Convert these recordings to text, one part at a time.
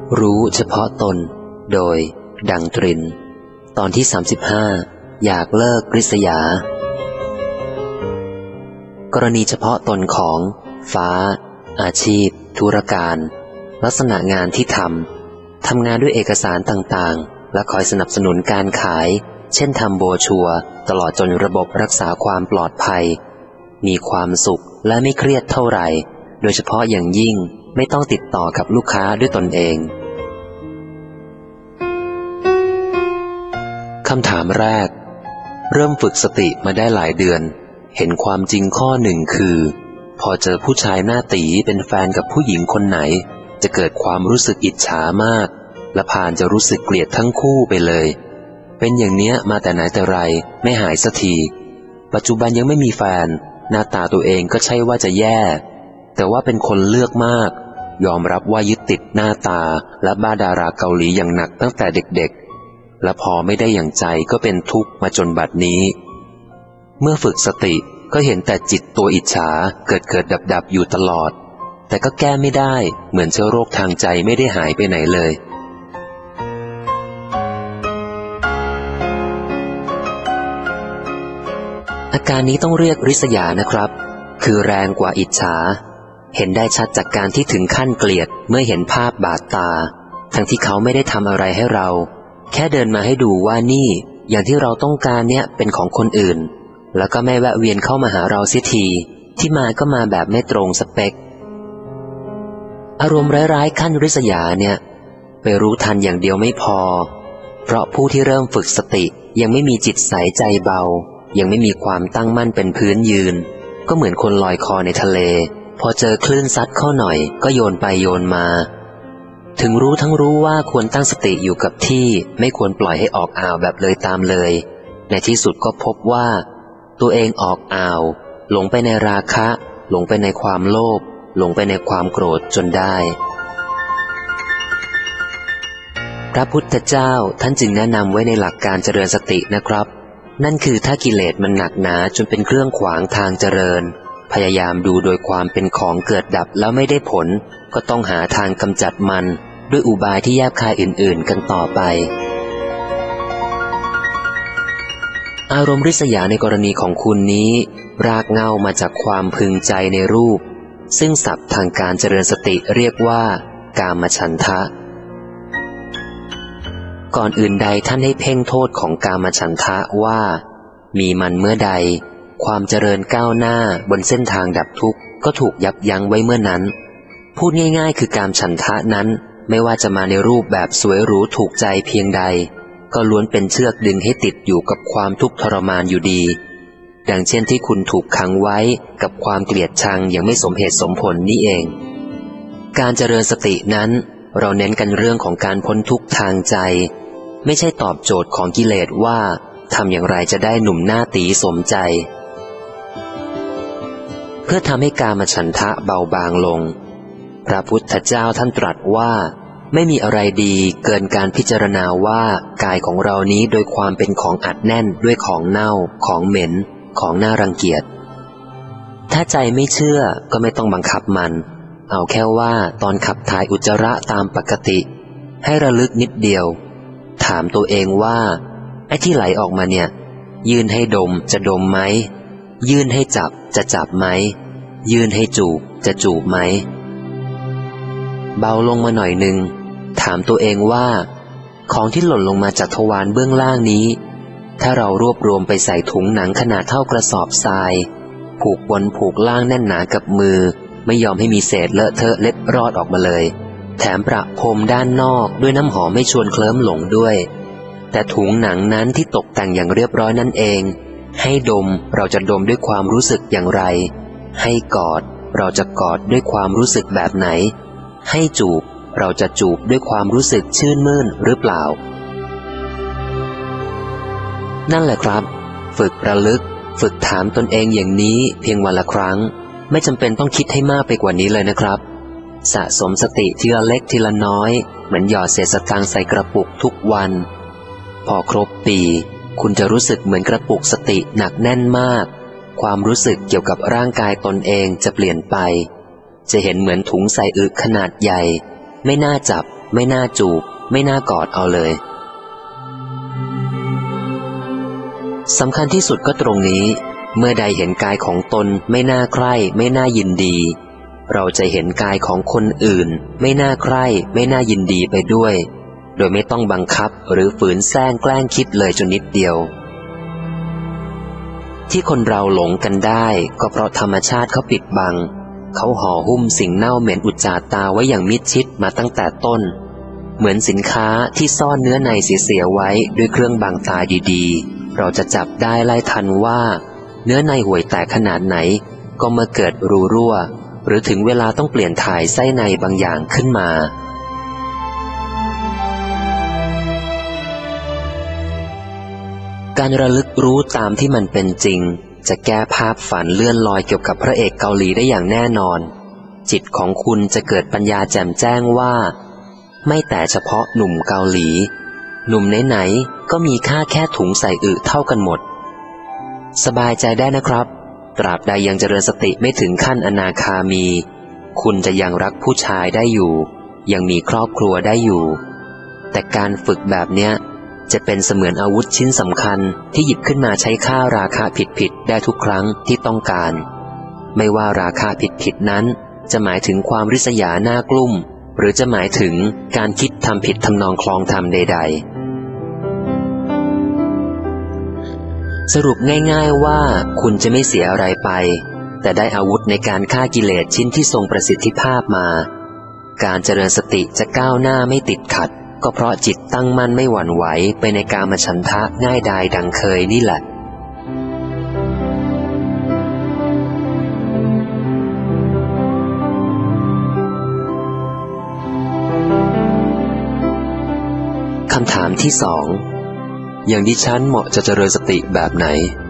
รู้เฉพาะตนโดยดังตรินตอนที่35อยากเลิกริษยากรณีเฉพาะตนของฟ้าอาชีพธุรการลักษณะงานที่ทำงานด้วยเอกสารต่างๆและคอยสนับสนุนการขายเช่นทำโบรชัวร์ตลอดจนระบบรักษาความปลอดภัยมีความสุขและไม่เครียดเท่าไหร่โดยเฉพาะอย่างยิ่งไม่ต้องติดต่อกับลูกค้าด้วยตนเองคำถามแรกเริ่มฝึกสติมาได้หลายเดือนเห็นความจริงข้อหนึ่งคือพอเจอผู้ชายหน้าตี๋เป็นแฟนกับผู้หญิงคนไหนจะเกิดความรู้สึกอิจฉามากและผ่านจะรู้สึกเกลียดทั้งคู่ไปเลยเป็นอย่างเนี้ยมาแต่ไหนแต่ไรไม่หายสักทีปัจจุบันยังไม่มีแฟนหน้าตาตัวเองก็ใช่ว่าจะแย่แต่ว่าเป็นคนเลือกมากยอมรับว่ายึดติดหน้าตาและบ้าดาราเกาหลีอย่างหนักตั้งแต่เด็กๆและพอไม่ได้อย่างใจก็เป็นทุกข์มาจนบัดนี้เมื่อฝึกสติก็เห็นแต่จิตตัวอิจฉาเกิดดับอยู่ตลอดแต่ก็แก้ไม่ได้เหมือนเชื้อโรคทางใจไม่ได้หายไปไหนเลยอาการนี้ต้องเรียกริษยานะครับคือแรงกว่าอิจฉาเห็นได้ชัดจากการที่ถึงขั้นเกลียดเมื่อเห็นภาพบาดตาทั้งที่เขาไม่ได้ทำอะไรให้เราแค่เดินมาให้ดูว่านี่อย่างที่เราต้องการเนี่ยเป็นของคนอื่นแล้วก็ไม่แวะเวียนเข้ามาหาเราเสียทีที่มาก็มาแบบไม่ตรงสเปคอารมณ์ร้ายๆขั้นริษยาเนี่ยไปรู้ทันอย่างเดียวไม่พอเพราะผู้ที่เริ่มฝึกสติยังไม่มีจิตใสใจเบายังไม่มีความตั้งมั่นเป็นพื้นยืนก็เหมือนคนลอยคอในทะเลพอเจอคลื่นซัดเข้าหน่อยก็โยนไปโยนมาถึงรู้ทั้งรู้ว่าควรตั้งสติอยู่กับที่ไม่ควรปล่อยให้ออกอ่าวแบบเลยตามเลยในที่สุดก็พบว่าตัวเองออกอ่าวหลงไปในราคะหลงไปในความโลภหลงไปในความโกรธจนได้พระพุทธเจ้าท่านจึงแนะนำไว้ในหลักการเจริญสตินะครับนั่นคือถ้ากิเลสมันหนักหนาจนเป็นเครื่องขวางทางเจริญพยายามดูโดยความเป็นของเกิดดับแล้วไม่ได้ผลก็ต้องหาทางกำจัดมันด้วยอุบายที่แยบคายอื่นๆกันต่อไปอารมณ์ริษยาในกรณีของคุณนี้รากเหง้ามาจากความพึงใจในรูปซึ่งศัพท์ทางการเจริญสติเรียกว่ากามฉันทะก่อนอื่นใดท่านให้เพ่งโทษของกามฉันทะว่ามีมันเมื่อใดความเจริญก้าวหน้าบนเส้นทางดับทุกข์ก็ถูกยับยั้งไว้เมื่อนั้นพูดง่ายๆคือกามฉันทะนั้นไม่ว่าจะมาในรูปแบบสวยหรูถูกใจเพียงใดก็ล้วนเป็นเชือกดึงให้ติดอยู่กับความทุกข์ทรมานอยู่ดีดังเช่นที่คุณถูกขังไว้กับความเกลียดชังอย่างไม่สมเหตุสมผลนี่เองการเจริญสตินั้นเราเน้นกันเรื่องของการพ้นทุกข์ทางใจไม่ใช่ตอบโจทย์ของกิเลสว่าทำอย่างไรจะได้หนุ่มหน้าตีสมใจเพื่อทำให้กามฉันทะเบาบางลงพระพุทธเจ้าท่านตรัสว่าไม่มีอะไรดีเกินการพิจารณาว่ากายของเรานี้โดยความเป็นของอัดแน่นด้วยของเน่าของเหม็นของน่ารังเกียจถ้าใจไม่เชื่อก็ไม่ต้องบังคับมันเอาแค่ว่าตอนขับถ่ายอุจจาระตามปกติให้ระลึกนิดเดียวถามตัวเองว่าไอ้ที่ไหลออกมาเนี่ยยื่นให้ดมจะดมไหมยื่นให้จับจะจับไหมยื่นให้จูบจะจูบไหมเบาลงมาหน่อยนึงถามตัวเองว่าของที่หล่นลงมาจากทวารเบื้องล่างนี้ถ้าเรารวบรวมไปใส่ถุงหนังขนาดเท่ากระสอบทรายผูกบนผูกล่างแน่นหนากับมือไม่ยอมให้มีเศษเลอะเทอะเล็ดรอดออกมาเลยแถมประพรมด้านนอกด้วยน้ำหอมไม่ชวนเคลิ้มหลงด้วยแต่ถุงหนังนั้นที่ตกแต่งอย่างเรียบร้อยนั่นเองให้ดมเราจะดมด้วยความรู้สึกอย่างไรให้กอดเราจะกอดด้วยความรู้สึกแบบไหนให้จูบเราจะจูบด้วยความรู้สึกชื่นมื่นหรือเปล่านั่นแหละครับฝึกระลึกฝึกถามตนเองอย่างนี้เพียงวันละครั้งไม่จำเป็นต้องคิดให้มากไปกว่านี้เลยนะครับสะสมสติทีละเล็กทีละน้อยเหมือนหยอดเศษสตางค์ใส่กระปุกทุกวันพอครบปีคุณจะรู้สึกเหมือนกระปุกสติหนักแน่นมากความรู้สึกเกี่ยวกับร่างกายตนเองจะเปลี่ยนไปจะเห็นเหมือนถุงใส่อึขนาดใหญ่ไม่น่าจับไม่น่าจูบไม่น่ากอดเอาเลยสำคัญที่สุดก็ตรงนี้เมื่อใดเห็นกายของตนไม่น่าใคร่ไม่น่ายินดีเราจะเห็นกายของคนอื่นไม่น่าใคร่ไม่น่ายินดีไปด้วยโดยไม่ต้องบังคับหรือฝืนแซงแกล้งคิดเลยจนนิดเดียวที่คนเราหลงกันได้ก็เพราะธรรมชาติเขาปิดบังเขาห่อหุ้มสิ่งเน่าเหม็นอุจจาตาไว้อย่างมิดชิดมาตั้งแต่ต้นเหมือนสินค้าที่ซ่อนเนื้อในเสียไว้ด้วยเครื่องบังตาดีๆเราจะจับได้ไล่ทันว่าเนื้อในห่วยแตกขนาดไหนก็เมื่อเกิดรูรั่วหรือถึงเวลาต้องเปลี่ยนถ่ายไส้ในบางอย่างขึ้นมาการระลึกรู้ตามที่มันเป็นจริงจะแก้ภาพฝันเลื่อนลอยเกี่ยวกับพระเอกเกาหลีได้อย่างแน่นอนจิตของคุณจะเกิดปัญญาแจ่มแจ้งว่าไม่แต่เฉพาะหนุ่มเกาหลีหนุ่มไหนๆก็มีค่าแค่ถุงใส่อึเท่ากันหมดสบายใจได้นะครับตราบใดยังเจริญสติไม่ถึงขั้นอนาคามีคุณจะยังรักผู้ชายได้อยู่ยังมีครอบครัวได้อยู่แต่การฝึกแบบเนี้ยจะเป็นเสมือนอาวุธชิ้นสำคัญที่หยิบขึ้นมาใช้ฆ่าราคะผิดได้ทุกครั้งที่ต้องการไม่ว่าราคะผิดนั้นจะหมายถึงความริษยาหน้ากลุ้มหรือจะหมายถึงการคิดทำผิดทำนองคลองธรรมใดๆสรุปง่ายๆว่าคุณจะไม่เสียอะไรไปแต่ได้อาวุธในการฆ่ากิเลสชิ้นที่ทรงประสิทธิภาพมาการเจริญสติจะก้าวหน้าไม่ติดขัดก็เพราะจิตตั้งมั่นไม่หวั่นไหวไปในกามฉันทะง่ายดายดังเคยนี่แหละคำถามที่สองอย่างดิฉันเหมาะจะเจริญสติแบบไหน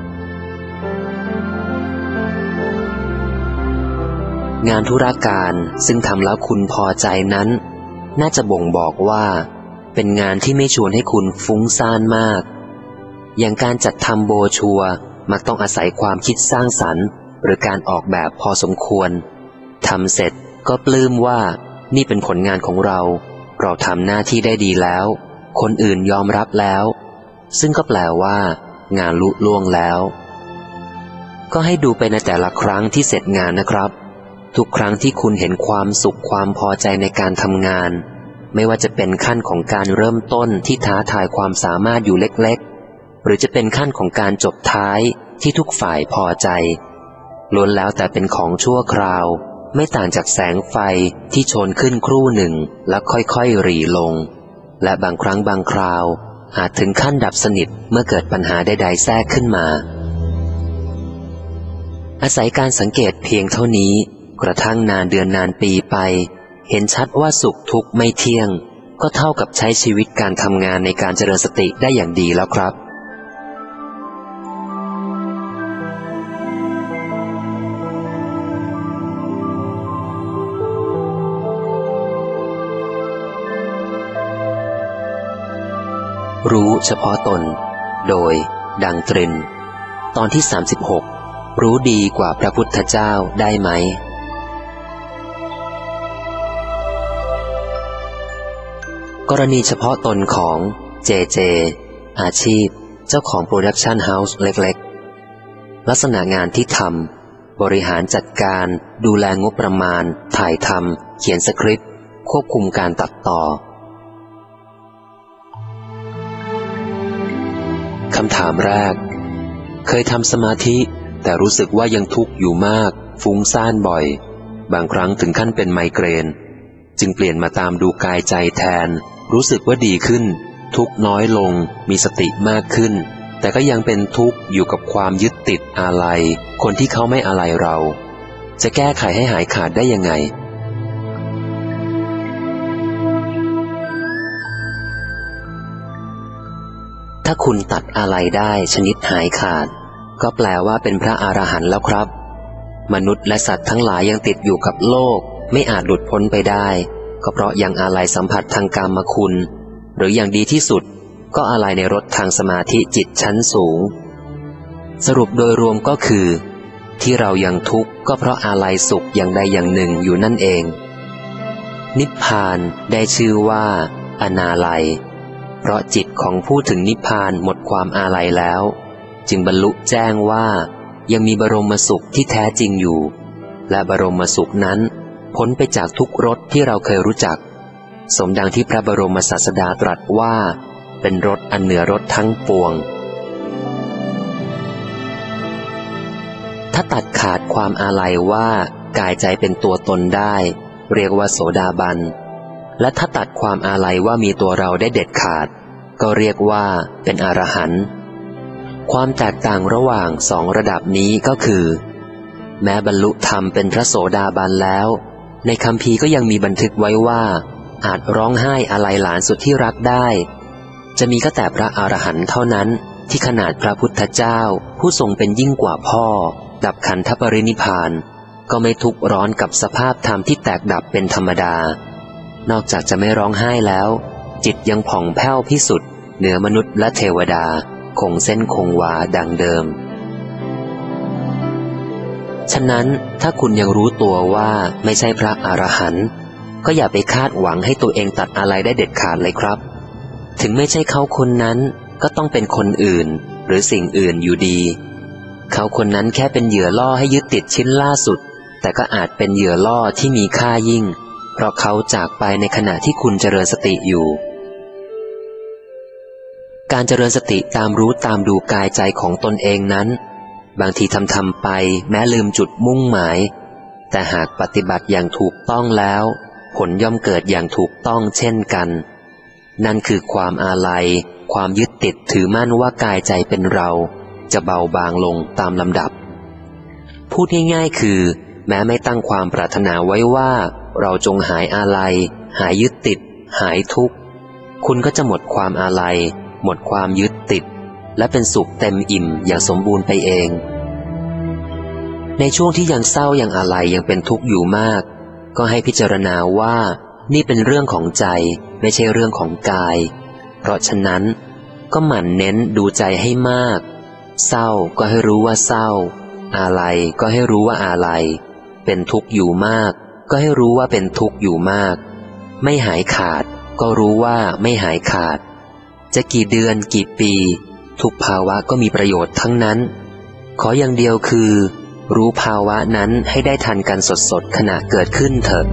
งานธุรการซึ่งทำแล้วคุณพอใจนั้นน่าจะบ่งบอกว่าเป็นงานที่ไม่ชวนให้คุณฟุ้งซ่านมากอย่างการจัดทำโบรชัวร์มักต้องอาศัยความคิดสร้างสรรค์หรือการออกแบบพอสมควรทำเสร็จก็ปลื้มว่านี่เป็นผลงานของเราทำหน้าที่ได้ดีแล้วคนอื่นยอมรับแล้วซึ่งก็แปลว่างานลุล่วงแล้วก็ให้ดูไปในแต่ละครั้งที่เสร็จงานนะครับทุกครั้งที่คุณเห็นความสุขความพอใจในการทำงานไม่ว่าจะเป็นขั้นของการเริ่มต้นที่ท้าทายความสามารถอยู่เล็กๆหรือจะเป็นขั้นของการจบท้ายที่ทุกฝ่ายพอใจล้วนแล้วแต่เป็นของชั่วคราวไม่ต่างจากแสงไฟที่โชนขึ้นครู่หนึ่งแล้วค่อยๆหรี่ลงและบางครั้งบางคราวอาจถึงขั้นดับสนิทเมื่อเกิดปัญหาใดๆแทรกขึ้นมาอาศัยการสังเกตเพียงเท่านี้กระทั่งนานเดือนนานปีไปเห็นชัดว่าสุขทุกข์ไม่เที่ยงก็เท่ากับใช้ชีวิตการทำงานในการเจริญสติได้อย่างดีแล้วครับรู้เฉพาะตนโดยดังตรินตอนที่36รู้ดีกว่าพระพุทธเจ้าได้ไหมกรณีเฉพาะตนของเจอาชีพเจ้าของโปรดักชันเฮาส์เล็กๆลักษณะงานที่ทำบริหารจัดการดูแลงบประมาณถ่ายทำเขียนสคริปต์ควบคุมการตัดต่อคำถามแรกเคยทำสมาธิแต่รู้สึกว่ายังทุกข์อยู่มากฟุ้งซ่านบ่อยบางครั้งถึงขั้นเป็นไมเกรนจึงเปลี่ยนมาตามดูกายใจแทนรู้สึกว่าดีขึ้นทุกข์น้อยลงมีสติมากขึ้นแต่ก็ยังเป็นทุกข์อยู่กับความยึดติดอาลัยคนที่เขาไม่อาลัยเราจะแก้ไขให้หายขาดได้ยังไงถ้าคุณตัดอาลัยได้ชนิดหายขาดก็แปลว่าเป็นพระอรหันต์แล้วครับมนุษย์และสัตว์ทั้งหลายยังติดอยู่กับโลกไม่อาจหลุดพ้นไปได้ก็เพราะยังอาลัยสัมผัสทางกามคุณหรืออย่างดีที่สุดก็อาลัยในรสทางสมาธิจิตชั้นสูงสรุปโดยรวมก็คือที่เรายังทุกข์ก็เพราะอาลัยสุขอย่างใดอย่างหนึ่งอยู่นั่นเองนิพพานได้ชื่อว่าอนาลัยเพราะจิตของผู้ถึงนิพพานหมดความอาลัยแล้วจึงบรรลุแจ้งว่ายังมีบรมสุขที่แท้จริงอยู่และบรมสุขนั้นพ้นไปจากทุกรสที่เราเคยรู้จักสมดังที่พระบรมศาสดาตรัสว่าเป็นรสอันเหนือรสทั้งปวงถ้าตัดขาดความอาลัยว่ากายใจเป็นตัวตนได้เรียกว่าโสดาบันและถ้าตัดความอาลัยว่ามีตัวเราได้เด็ดขาดก็เรียกว่าเป็นอรหันต์ความแตกต่างระหว่างสองระดับนี้ก็คือแม้บรรลุธรรมเป็นพระโสดาบันแล้วในคัมภีร์ก็ยังมีบันทึกไว้ว่าอาจร้องไห้อาลัยหลานสุดที่รักได้จะมีก็แต่พระอรหันต์เท่านั้นที่ขนาดพระพุทธเจ้าผู้ทรงเป็นยิ่งกว่าพ่อดับขันธปรินิพพานก็ไม่ทุกข์ร้อนกับสภาพธรรมที่แตกดับเป็นธรรมดานอกจากจะไม่ร้องไห้แล้วจิตยังผ่องแผ้วพิสุทธิ์เหนือมนุษย์และเทวดาคงเส้นคงวาดังเดิมฉะนั้นถ้าคุณยังรู้ตัวว่าไม่ใช่พระอรหันต์ก็อย่าไปคาดหวังให้ตัวเองตัดอะไรได้เด็ดขาดเลยครับถึงไม่ใช่เขาคนนั้นก็ต้องเป็นคนอื่นหรือสิ่งอื่นอยู่ดีเขาคนนั้นแค่เป็นเหยื่อล่อให้ยึดติดชิ้นล่าสุดแต่ก็อาจเป็นเหยื่อล่อที่มีค่ายิ่งเพราะเขาจากไปในขณะที่คุณเจริญสติอยู่การเจริญสติตามรู้ตามดูกายใจของตนเองนั้นบางทีทำไปแม้ลืมจุดมุ่งหมายแต่หากปฏิบัติอย่างถูกต้องแล้วผลย่อมเกิดอย่างถูกต้องเช่นกันนั่นคือความอาลัยความยึดติดถือมั่นว่ากายใจเป็นเราจะเบาบางลงตามลำดับพูดง่ายๆคือแม้ไม่ตั้งความปรารถนาไว้ว่าเราจงหายอาลัยหายยึดติดหายทุกข์คุณก็จะหมดความอาลัยหมดความยึดติดและเป็นสุขเต็มอิ่มอย่างสมบูรณ์ไปเองในช่วงที่ยังเศร้ายังอาลัยยังเป็นทุกข์อยู่มากก็ให้พิจารณาว่านี่เป็นเรื่องของใจไม่ใช่เรื่องของกายเพราะฉะนั้นก็หมั่นเน้นดูใจให้มากเศร้าก็ให้รู้ว่าเศร้าอาลัยก็ให้รู้ว่าอาลัยเป็นทุกข์อยู่มากก็ให้รู้ว่าเป็นทุกข์อยู่มากไม่หายขาดก็รู้ว่าไม่หายขาดจะกี่เดือนกี่ปีทุกภาวะก็มีประโยชน์ทั้งนั้นขออย่างเดียวคือรู้ภาวะนั้นให้ได้ทันกันสดๆขณะเกิดขึ้นเถิด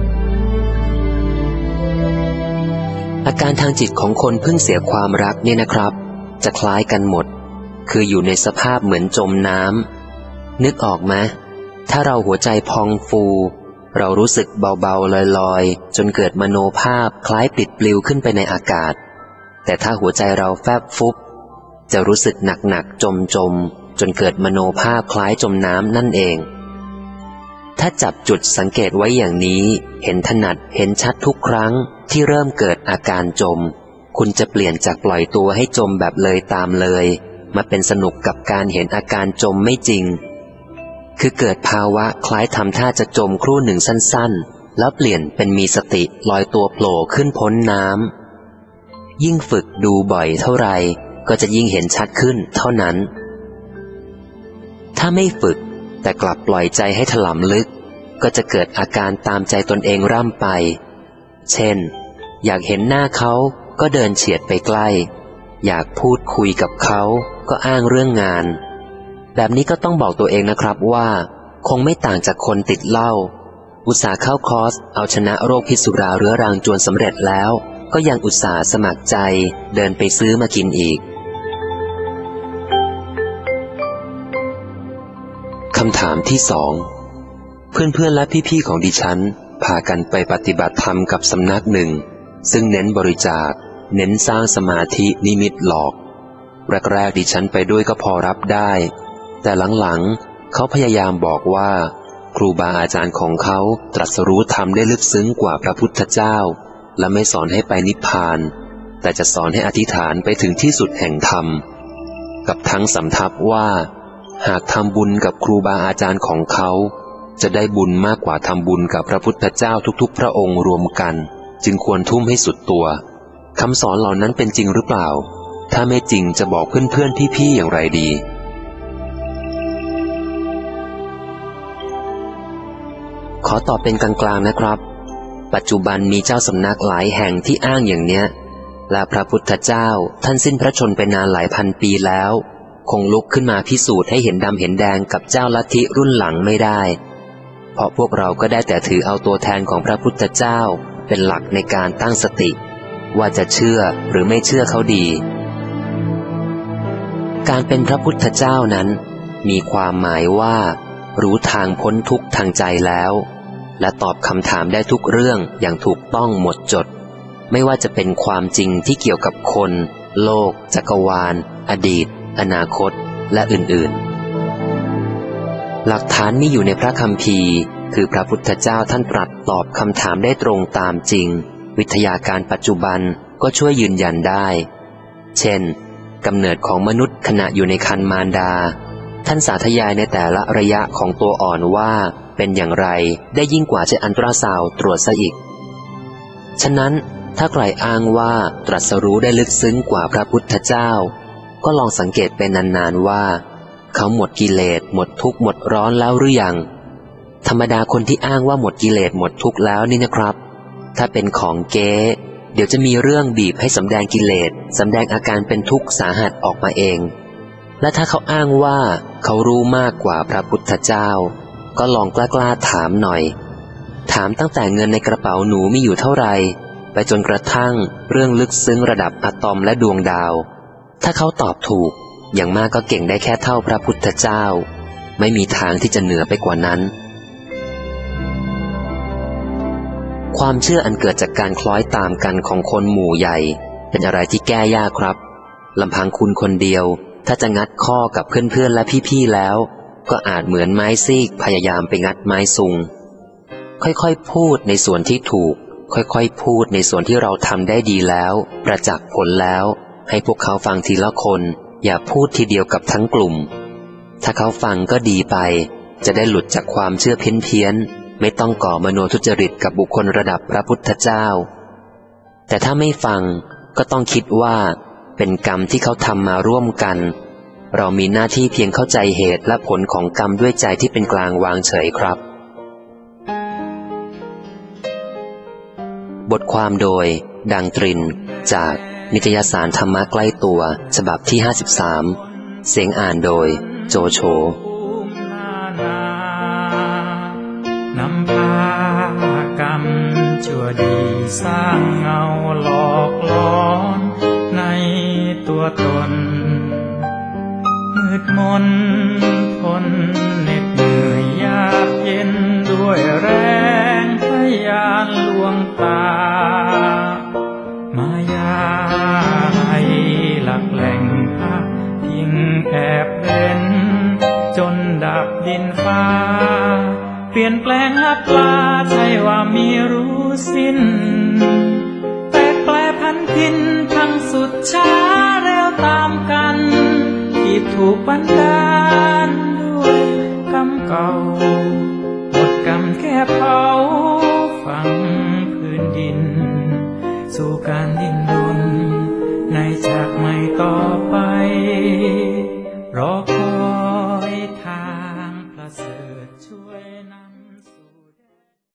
อาการทางจิตของคนเพิ่งเสียความรักเนี่ยนะครับจะคล้ายกันหมดคืออยู่ในสภาพเหมือนจมน้ำนึกออกไหมถ้าเราหัวใจพองฟูเรารู้สึกเบาๆลอยๆจนเกิดมโนภาพคล้ายปลิดปลิวขึ้นไปในอากาศแต่ถ้าหัวใจเราแฟบฟุบจะรู้สึกหนักๆจมจนเกิดมโนภาพคล้ายจมน้ำนั่นเองถ้าจับจุดสังเกตไว้อย่างนี้เห็นถนัดเห็นชัดทุกครั้งที่เริ่มเกิดอาการจมคุณจะเปลี่ยนจากปล่อยตัวให้จมแบบเลยตามเลยมาเป็นสนุกกับการเห็นอาการจมไม่จริงคือเกิดภาวะคล้ายทำท่าจะจมครู่หนึ่งสั้นๆแล้วเปลี่ยนเป็นมีสติลอยตัวโผล่ขึ้นพ้นน้ำยิ่งฝึกดูบ่อยเท่าไรก็จะยิ่งเห็นชัดขึ้นเท่านั้นถ้าไม่ฝึกแต่กลับปล่อยใจให้ถลำลึกก็จะเกิดอาการตามใจตนเองร่ำไปเช่นอยากเห็นหน้าเขาก็เดินเฉียดไปใกล้อยากพูดคุยกับเขาก็อ้างเรื่องงานแบบนี้ก็ต้องบอกตัวเองนะครับว่าคงไม่ต่างจากคนติดเหล้าอุตส่าห์เข้าคอร์สเอาชนะโรคพิษสุราเรื้อรังจนสำเร็จแล้วก็ยังอุตส่าห์สมัครใจเดินไปซื้อมากินอีกคำถามที่สองเพื่อนๆและพี่ๆของดิฉันพากันไปปฏิบัติธรรมกับสำนักหนึ่งซึ่งเน้นบริจาคเน้นสร้างสมาธินิมิตหลอกแรกๆดิฉันไปด้วยก็พอรับได้แต่หลังๆเขาพยายามบอกว่าครูบาอาจารย์ของเขาตรัสรู้ธรรมได้ลึกซึ้งกว่าพระพุทธเจ้าและไม่สอนให้ไปนิพพานแต่จะสอนให้อธิษฐานไปถึงที่สุดแห่งธรรมกับทั้งสำทับว่าหากทำบุญกับครูบาอาจารย์ของเขาจะได้บุญมากกว่าทำบุญกับพระพุทธเจ้าทุกๆพระองค์รวมกันจึงควรทุ่มให้สุดตัวคำสอนเหล่านั้นเป็นจริงหรือเปล่าถ้าไม่จริงจะบอกเพื่อนๆพี่ๆอย่างไรดีขอตอบเป็นกลางๆนะครับปัจจุบันมีเจ้าสำนักหลายแห่งที่อ้างอย่างเนี้ยและพระพุทธเจ้าท่านสิ้นพระชนม์ไปนานหลายพันปีแล้วคงลุกขึ้นมาพิสูจน์ให้เห็นดำเห็นแดงกับเจ้าลัทธิรุ่นหลังไม่ได้เพราะพวกเราก็ได้แต่ถือเอาตัวแทนของพระพุทธเจ้าเป็นหลักในการตั้งสติว่าจะเชื่อหรือไม่เชื่อเขาดีการเป็นพระพุทธเจ้านั้นมีความหมายว่ารู้ทางพ้นทุกข์ทางใจแล้วและตอบคำถามได้ทุกเรื่องอย่างถูกต้องหมดจดไม่ว่าจะเป็นความจริงที่เกี่ยวกับคนโลกจักรวาลอดีตอนาคตและอื่นๆหลักฐานมีอยู่ในพระคัมภีร์คือพระพุทธเจ้าท่านตรัสตอบคำถามได้ตรงตามจริงวิทยาการปัจจุบันก็ช่วยยืนยันได้เช่นกำเนิดของมนุษย์ขณะอยู่ในครรภ์มารดาท่านสาธยายในแต่ละระยะของตัวอ่อนว่าเป็นอย่างไรได้ยิ่งกว่าใช้อัลตราซาวด์ตรวจซะอีกฉะนั้นถ้าใครอ้างว่าตรัสรู้ได้ลึกซึ้งกว่าพระพุทธเจ้าก็ลองสังเกตเป็นนานๆว่าเขาหมดกิเลสหมดทุกข์หมดร้อนแล้วหรือยังธรรมดาคนที่อ้างว่าหมดกิเลสหมดทุกข์แล้วนี่นะครับถ้าเป็นของเก๊เดี๋ยวจะมีเรื่องบีบให้สำแดงกิเลสสำแดงอาการเป็นทุกข์สาหัสออกมาเองและถ้าเขาอ้างว่าเขารู้มากกว่าพระพุทธเจ้าก็ลองกล้าถามหน่อยถามตั้งแต่เงินในกระเป๋าหนูมีอยู่เท่าไหร่ไปจนกระทั่งเรื่องลึกซึ้งระดับอะตอมและดวงดาวถ้าเขาตอบถูกอย่างมากก็เก่งได้แค่เท่าพระพุทธเจ้าไม่มีทางที่จะเหนือไปกว่านั้นความเชื่ออันเกิดจากการคล้อยตามกันของคนหมู่ใหญ่เป็นอะไรที่แก้ยากครับลำพังคุณคนเดียวถ้าจะงัดข้อกับเพื่อนๆและพี่ๆแล้วก็อาจเหมือนไม้ซีกพยายามไปงัดไม้ซุงค่อยๆพูดในส่วนที่ถูกค่อยๆพูดในส่วนที่เราทำได้ดีแล้วประจักษ์ผลแล้วให้พวกเขาฟังทีละคนอย่าพูดทีเดียวกับทั้งกลุ่มถ้าเขาฟังก็ดีไปจะได้หลุดจากความเชื่อเพี้ยนไม่ต้องก่อมโนทุจริตกับบุคคลระดับพระพุทธเจ้าแต่ถ้าไม่ฟังก็ต้องคิดว่าเป็นกรรมที่เขาทำมาร่วมกันเรามีหน้าที่เพียงเข้าใจเหตุและผลของกรรมด้วยใจที่เป็นกลางวางเฉยครับบทความโดยดังตรินจากนิตยสารธรรมะใกล้ตัวฉบับที่53เสียงอ่านโดยโจโฉนำพากรรมชั่วดีสร้างเงาหลอกล้อนในตัวตนมืดมนทนเหน็ดเหนื่อยยากเย็นด้วยแรงพยานลวงตามายาให้หลักแหล่งพักพิงแอบเร้นจนดับดินฟ้าเปลี่ยนแปลงลับลาใช่ว่ามีรู้สิ้นแปลกแปลพันพินทั้งสุดช้าเร็วตามกันที่ถูกบันดาลด้วยกรรมเก่าหมดกรรมแค่เผาฝังพื้นดินสู่การดิ้นรนในจากใหม่ต่อไป